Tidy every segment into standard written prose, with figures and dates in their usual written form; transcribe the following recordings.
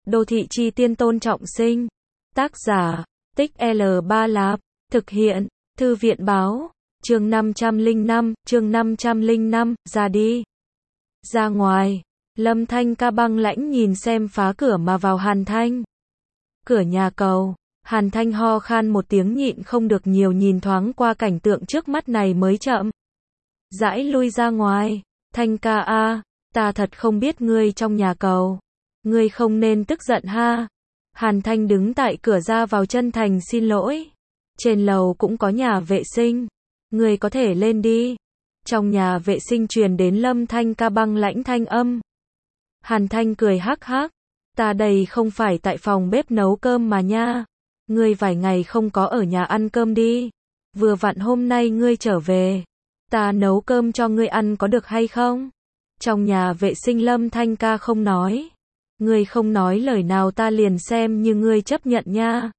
Đô thị chi tiên Tôn Trọng Sinh. Tác giả, Tích L3 Lạp. Thực hiện, Thư viện Báo. Chương 505, ra đi. Ra ngoài, Lâm Thanh Ca băng lãnh nhìn xem phá cửa mà vào Hàn Thanh. Cửa nhà cầu, Hàn Thanh ho khan một tiếng nhịn không được nhiều nhìn thoáng qua cảnh tượng trước mắt này mới chậm rãi lui ra ngoài. Thanh ca a, ta thật không biết ngươi trong nhà cầu. Ngươi không nên tức giận ha. Hàn Thanh đứng tại cửa ra vào chân thành xin lỗi. Trên lầu cũng có nhà vệ sinh. Ngươi có thể lên đi. Trong nhà vệ sinh truyền đến Lâm Thanh Ca băng lãnh thanh âm. Hàn Thanh cười hắc hắc. Ta đây không phải tại phòng bếp nấu cơm mà nha. Ngươi vài ngày không có ở nhà ăn cơm đi. Vừa vặn hôm nay ngươi trở về. Ta nấu cơm cho ngươi ăn có được hay không? Trong nhà vệ sinh Lâm Thanh Ca không nói. Ngươi không nói lời nào ta liền xem như ngươi chấp nhận nha.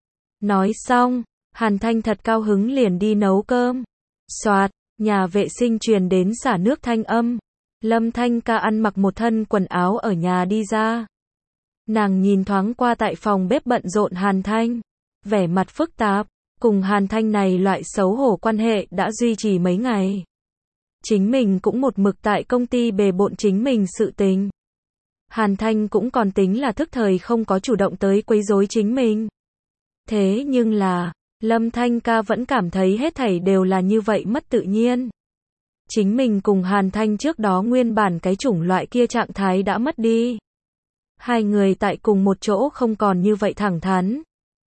Nói xong, Hàn Thanh thật cao hứng liền đi nấu cơm. Soạt, nhà vệ sinh truyền đến xả nước thanh âm. Lâm Thanh Ca ăn mặc một thân quần áo ở nhà đi ra. Nàng nhìn thoáng qua tại phòng bếp bận rộn Hàn Thanh. Vẻ mặt phức tạp, cùng Hàn Thanh này loại xấu hổ quan hệ đã duy trì mấy ngày. Chính mình cũng một mực tại công ty bề bộn chính mình sự tình. Hàn Thanh cũng còn tính là thức thời không có chủ động tới quấy rối chính mình. Thế nhưng là, Lâm Thanh Ca vẫn cảm thấy hết thảy đều là như vậy mất tự nhiên. Chính mình cùng Hàn Thanh trước đó nguyên bản cái chủng loại kia trạng thái đã mất đi. Hai người tại cùng một chỗ không còn như vậy thẳng thắn.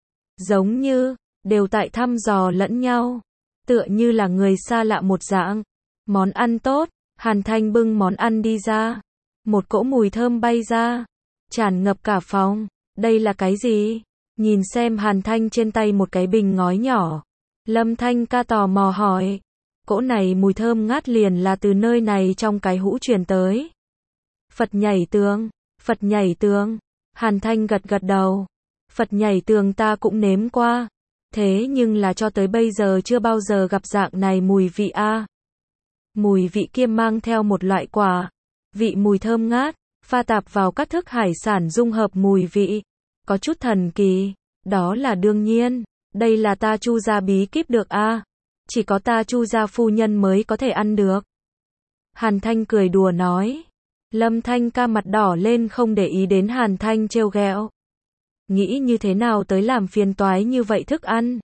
Giống như, đều tại thăm dò lẫn nhau. Tựa như là người xa lạ một dạng. Món ăn tốt, Hàn Thanh bưng món ăn đi ra. Một cỗ mùi thơm bay ra. Tràn ngập cả phòng. Đây là cái gì? Nhìn xem Hàn Thanh trên tay một cái bình ngói nhỏ. Lâm Thanh Ca tò mò hỏi. Cỗ này mùi thơm ngát liền là từ nơi này trong cái hũ truyền tới. Phật nhảy tường. Phật nhảy tường. Hàn Thanh gật gật đầu. Phật nhảy tường ta cũng nếm qua. Thế nhưng là cho tới bây giờ chưa bao giờ gặp dạng này mùi vị a. Mùi vị kia mang theo một loại quả. Vị mùi thơm ngát, pha tạp vào các thức hải sản dung hợp mùi vị. Có chút thần kỳ. Đó là đương nhiên. Đây là ta Chu gia bí kíp được a. Chỉ có ta Chu gia phu nhân mới có thể ăn được. Hàn Thanh cười đùa nói. Lâm Thanh Ca mặt đỏ lên không để ý đến Hàn Thanh trêu ghẹo. Nghĩ như thế nào tới làm phiền toái như vậy thức ăn.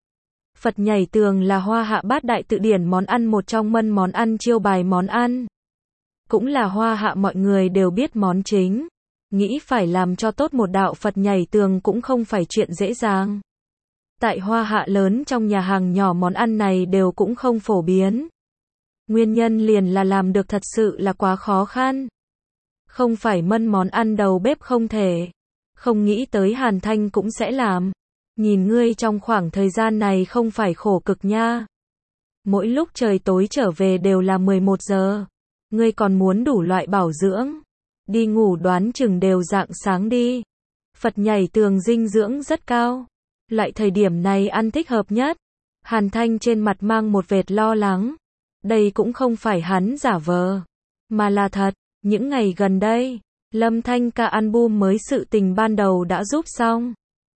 Phật nhảy tường là Hoa Hạ bát đại tự điển món ăn một trong món ăn chiêu bài món ăn. Cũng là Hoa Hạ mọi người đều biết món chính. Nghĩ phải làm cho tốt một đạo Phật nhảy tường cũng không phải chuyện dễ dàng. Tại Hoa Hạ lớn trong nhà hàng nhỏ món ăn này đều cũng không phổ biến. Nguyên nhân liền là làm được thật sự là quá khó khăn. Không phải mân món ăn đầu bếp không thể. Không nghĩ tới Hàn Thanh cũng sẽ làm. Nhìn ngươi trong khoảng thời gian này không phải khổ cực nha. Mỗi lúc trời tối trở về đều là 11 giờ. Ngươi còn muốn đủ loại bảo dưỡng. Đi ngủ đoán chừng đều rạng sáng đi. Phật nhảy tường dinh dưỡng rất cao. Loại thời điểm này ăn thích hợp nhất. Hàn Thanh trên mặt mang một vệt lo lắng. Đây cũng không phải hắn giả vờ. Mà là thật. Những ngày gần đây, Lâm Thanh Ca album mới sự tình ban đầu đã giúp xong.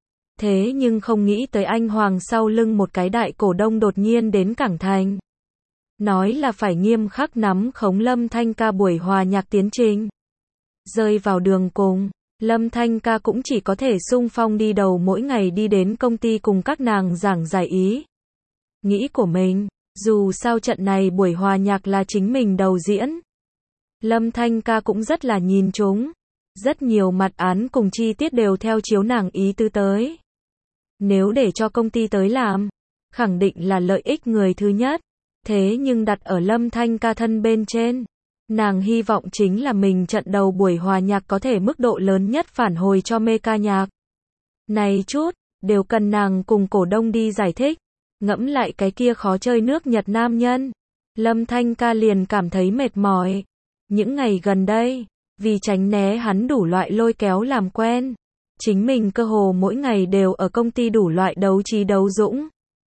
Thế nhưng không nghĩ tới anh Hoàng sau lưng một cái đại cổ đông đột nhiên đến Cảng Thành. Nói là phải nghiêm khắc nắm khống Lâm Thanh Ca buổi hòa nhạc tiến trình. Rơi vào đường cùng, Lâm Thanh Ca cũng chỉ có thể xung phong đi đầu mỗi ngày đi đến công ty cùng các nàng giảng giải ý. Nghĩ của mình, dù sao trận này buổi hòa nhạc là chính mình đầu diễn. Lâm Thanh Ca cũng rất là nhìn chúng. Rất nhiều mặt án cùng chi tiết đều theo chiếu nàng ý tứ tới. Nếu để cho công ty tới làm, khẳng định là lợi ích người thứ nhất. Thế nhưng đặt ở Lâm Thanh Ca thân bên trên. Nàng hy vọng chính là mình trận đầu buổi hòa nhạc có thể mức độ lớn nhất phản hồi cho mê ca nhạc. Này chút, đều cần nàng cùng cổ đông đi giải thích. Ngẫm lại cái kia khó chơi nước Nhật nam nhân. Lâm Thanh Ca liền cảm thấy mệt mỏi. Những ngày gần đây, vì tránh né hắn đủ loại lôi kéo làm quen. Chính mình cơ hồ mỗi ngày đều ở công ty đủ loại đấu trí đấu dũng.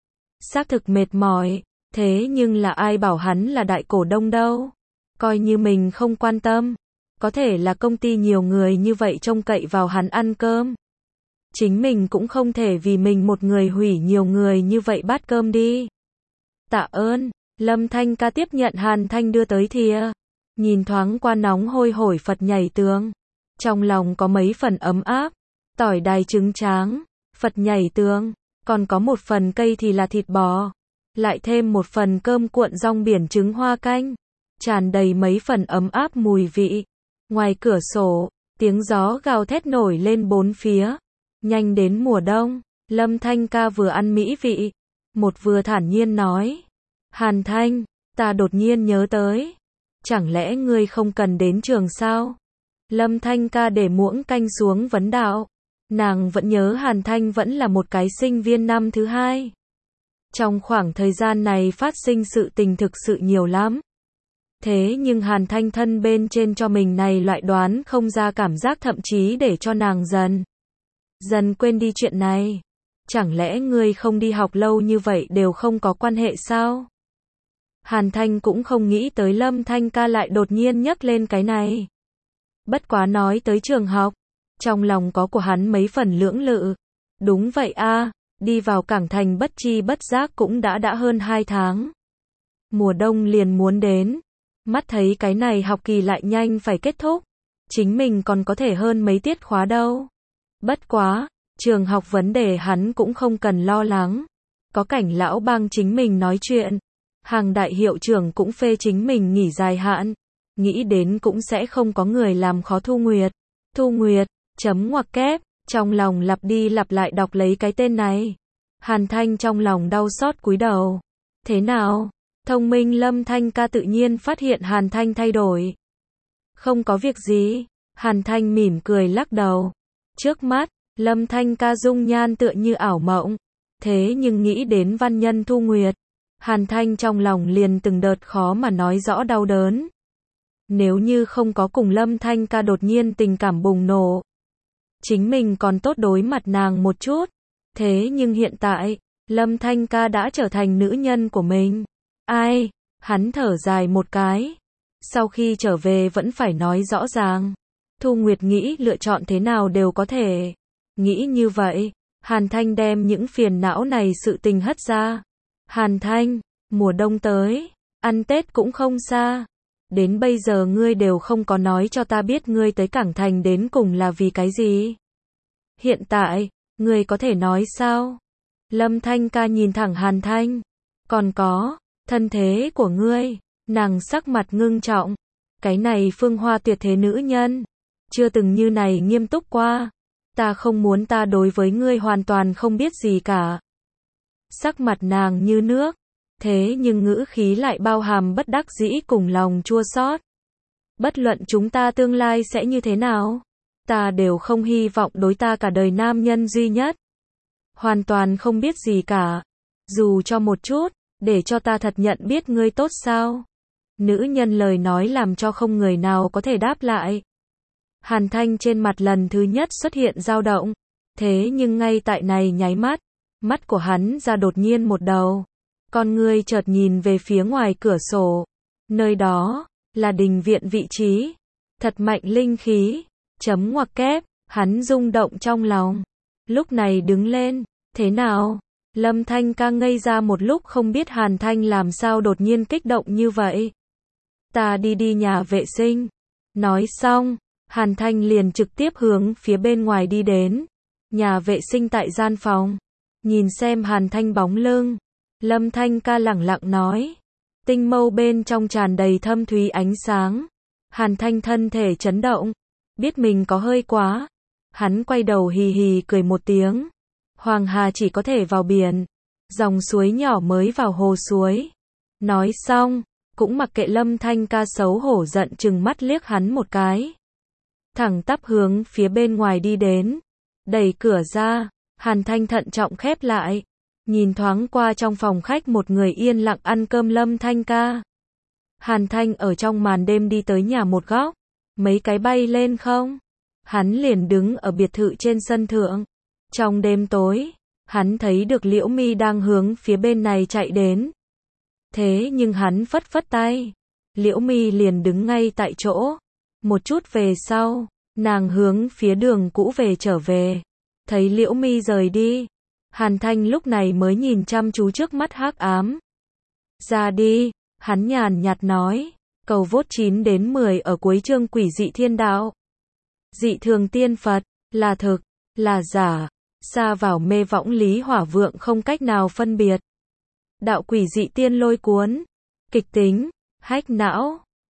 Xác thực mệt mỏi, thế nhưng là ai bảo hắn là đại cổ đông đâu. Coi như mình không quan tâm. Có thể là công ty nhiều người như vậy trông cậy vào hắn ăn cơm. Chính mình cũng không thể vì mình một người hủy nhiều người như vậy bát cơm đi. Tạ ơn, Lâm Thanh ca tiếp nhận Hàn Thanh đưa tới thìa. Nhìn thoáng qua nóng hôi hổi Phật nhảy tường. Trong lòng có mấy phần ấm áp. Tỏi đài trứng tráng, Phật nhảy tường, còn có một phần cây thì là thịt bò. Lại thêm một phần cơm cuộn rong biển trứng hoa canh. Tràn đầy mấy phần ấm áp mùi vị. Ngoài cửa sổ, tiếng gió gào thét nổi lên bốn phía. Nhanh đến mùa đông, Lâm Thanh ca vừa ăn mỹ vị, một vừa thản nhiên nói. Hàn Thanh, ta đột nhiên nhớ tới. Chẳng lẽ ngươi không cần đến trường sao? Lâm Thanh ca để muỗng canh xuống vấn đạo. Nàng vẫn nhớ Hàn Thanh vẫn là một cái sinh viên năm thứ hai. Trong khoảng thời gian này phát sinh sự tình thực sự nhiều lắm. Thế nhưng Hàn Thanh thân bên trên cho mình này loại đoán không ra cảm giác, thậm chí để cho nàng dần quên đi chuyện này. Chẳng lẽ ngươi không đi học lâu như vậy đều không có quan hệ sao? Hàn Thanh cũng không nghĩ tới Lâm Thanh ca lại đột nhiên nhắc lên cái này. Bất quá nói tới trường học, trong lòng có của hắn mấy phần lưỡng lự. Đúng vậy a, đi vào Cảng Thành bất chi bất giác cũng đã hơn 2 tháng. Mùa đông liền muốn đến. Mắt thấy cái này học kỳ lại nhanh phải kết thúc. Chính mình còn có thể hơn mấy tiết khóa đâu. Bất quá, trường học vấn đề hắn cũng không cần lo lắng. Có Cảnh lão bang chính mình nói chuyện. Hàng đại hiệu trưởng cũng phê chính mình nghỉ dài hạn. Nghĩ đến cũng sẽ không có người làm khó Thu Nguyệt. Thu Nguyệt, chấm ngoặc kép, trong lòng lặp đi lặp lại đọc lấy cái tên này. Hàn Thanh trong lòng đau xót cúi đầu. Thế nào? Thông minh Lâm Thanh ca tự nhiên phát hiện Hàn Thanh thay đổi. Không có việc gì. Hàn Thanh mỉm cười lắc đầu. Trước mắt, Lâm Thanh ca dung nhan tựa như ảo mộng. Thế nhưng nghĩ đến văn nhân Thu Nguyệt, Hàn Thanh trong lòng liền từng đợt khó mà nói rõ đau đớn. Nếu như không có cùng Lâm Thanh ca đột nhiên tình cảm bùng nổ, chính mình còn tốt đối mặt nàng một chút. Thế nhưng hiện tại, Lâm Thanh ca đã trở thành nữ nhân của mình. Ai? Hắn thở dài một cái. Sau khi trở về vẫn phải nói rõ ràng. Thu Nguyệt nghĩ lựa chọn thế nào đều có thể. Nghĩ như vậy, Hàn Thanh đem những phiền não này sự tình hất ra. Hàn Thanh, mùa đông tới, ăn Tết cũng không xa. Đến bây giờ ngươi đều không có nói cho ta biết ngươi tới Cảng Thành đến cùng là vì cái gì. Hiện tại, ngươi có thể nói sao? Lâm Thanh ca nhìn thẳng Hàn Thanh. Còn có, thân thế của ngươi. Nàng sắc mặt ngưng trọng. Cái này phương hoa tuyệt thế nữ nhân. Chưa từng như này nghiêm túc qua. Ta không muốn ta đối với ngươi hoàn toàn không biết gì cả. Sắc mặt nàng như nước. Thế nhưng ngữ khí lại bao hàm bất đắc dĩ cùng lòng chua xót. Bất luận chúng ta tương lai sẽ như thế nào, ta đều không hy vọng đối ta cả đời nam nhân duy nhất. Hoàn toàn không biết gì cả. Dù cho một chút, để cho ta thật nhận biết ngươi tốt sao? Nữ nhân lời nói làm cho không người nào có thể đáp lại. Hàn Thanh trên mặt lần thứ nhất xuất hiện dao động. Thế nhưng ngay tại này nháy mắt, mắt của hắn ra đột nhiên một đầu. Con ngươi chợt nhìn về phía ngoài cửa sổ. Nơi đó, là đình viện vị trí. Thật mạnh linh khí. Chấm ngoặc kép, hắn rung động trong lòng. Lúc này đứng lên, thế nào? Lâm Thanh ca ngây ra một lúc không biết Hàn Thanh làm sao đột nhiên kích động như vậy. Ta đi nhà vệ sinh. Nói xong, Hàn Thanh liền trực tiếp hướng phía bên ngoài đi đến. Nhà vệ sinh tại gian phòng. Nhìn xem Hàn Thanh bóng lưng. Lâm Thanh ca lẳng lặng nói. Tinh mâu bên trong tràn đầy thâm thúy ánh sáng. Hàn Thanh thân thể chấn động. Biết mình có hơi quá. Hắn quay đầu hì hì cười một tiếng. Hoàng Hà chỉ có thể vào biển. Dòng suối nhỏ mới vào hồ suối. Nói xong, cũng mặc kệ Lâm Thanh ca xấu hổ giận chừng mắt liếc hắn một cái. Thẳng tắp hướng phía bên ngoài đi đến. Đẩy cửa ra, Hàn Thanh thận trọng khép lại. Nhìn thoáng qua trong phòng khách một người yên lặng ăn cơm Lâm Thanh ca. Hàn Thanh ở trong màn đêm đi tới nhà một góc. Mấy cái bay lên không? Hắn liền đứng ở biệt thự trên sân thượng. Trong đêm tối, hắn thấy được Liễu Mi đang hướng phía bên này chạy đến. Thế nhưng hắn phất phất tay. Liễu Mi liền đứng ngay tại chỗ. Một chút về sau, nàng hướng phía đường cũ về trở về. Thấy Liễu Mi rời đi, Hàn Thanh lúc này mới nhìn chăm chú trước mắt hắc ám. Ra đi, hắn nhàn nhạt nói. Cầu vốt 9 đến 10 ở cuối chương Quỷ dị thiên đạo. Dị thường tiên Phật, là thực, là giả, xa vào mê võng lý hỏa vượng không cách nào phân biệt. Đạo quỷ dị tiên lôi cuốn, kịch tính, hách não.